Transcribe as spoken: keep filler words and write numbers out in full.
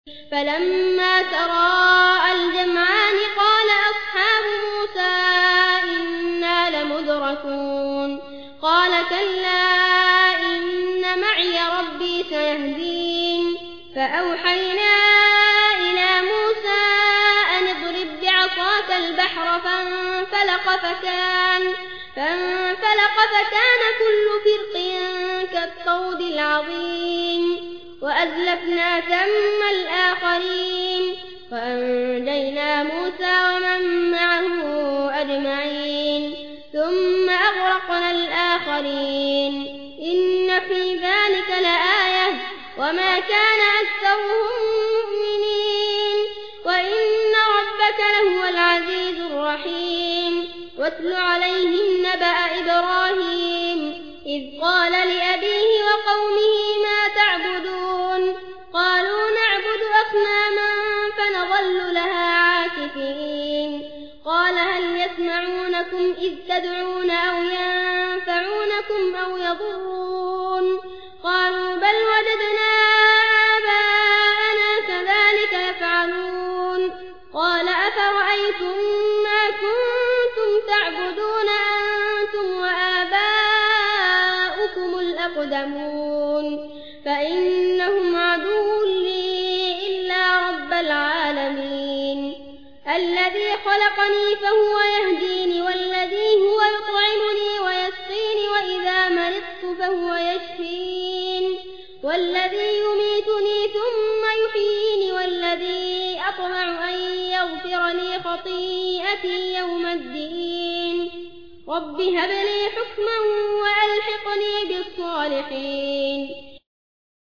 فلما تراءى الجمعان قال أصحاب موسى إنا لمدركون قال كلا إن معي ربي سيهدين فأوحينا إلى موسى أن اضرب بعصاك البحر فانفلق فكان فانفلق فكان كل فرق كالطود العظيم وأزلفنا ثم الآخرين وأنجينا موسى ومن معه أجمعين ثم أغرقنا الآخرين إن في ذلك لآية وما كان أكثرهم مؤمنين وإن ربك لهو العزيز الرحيم واتل عليهم نبأ إبراهيم إذ قال لأبيه وقومه ما تعبدون قالوا نعبد أصناما فنظل لها عاكفين قال هل يسمعونكم إذ تدعون أو ينفعونكم أو يضرون قالوا بل وجدنا آباءنا كذلك يفعلون قال أفرأيتم ما كنتم تعبدون أنتم وآباؤكم الأقدمون فإنهم عدو لي إلا رب العالمين الذي خلقني فهو يهديني والذي هو يطعمني ويسقيني وإذا مرضت فهو يشفين والذي يميتني ثم يحييني والذي أطمع أن يغفر لي خطيئتي يوم الدين رب هب لي حكما وألحقني بالصالحين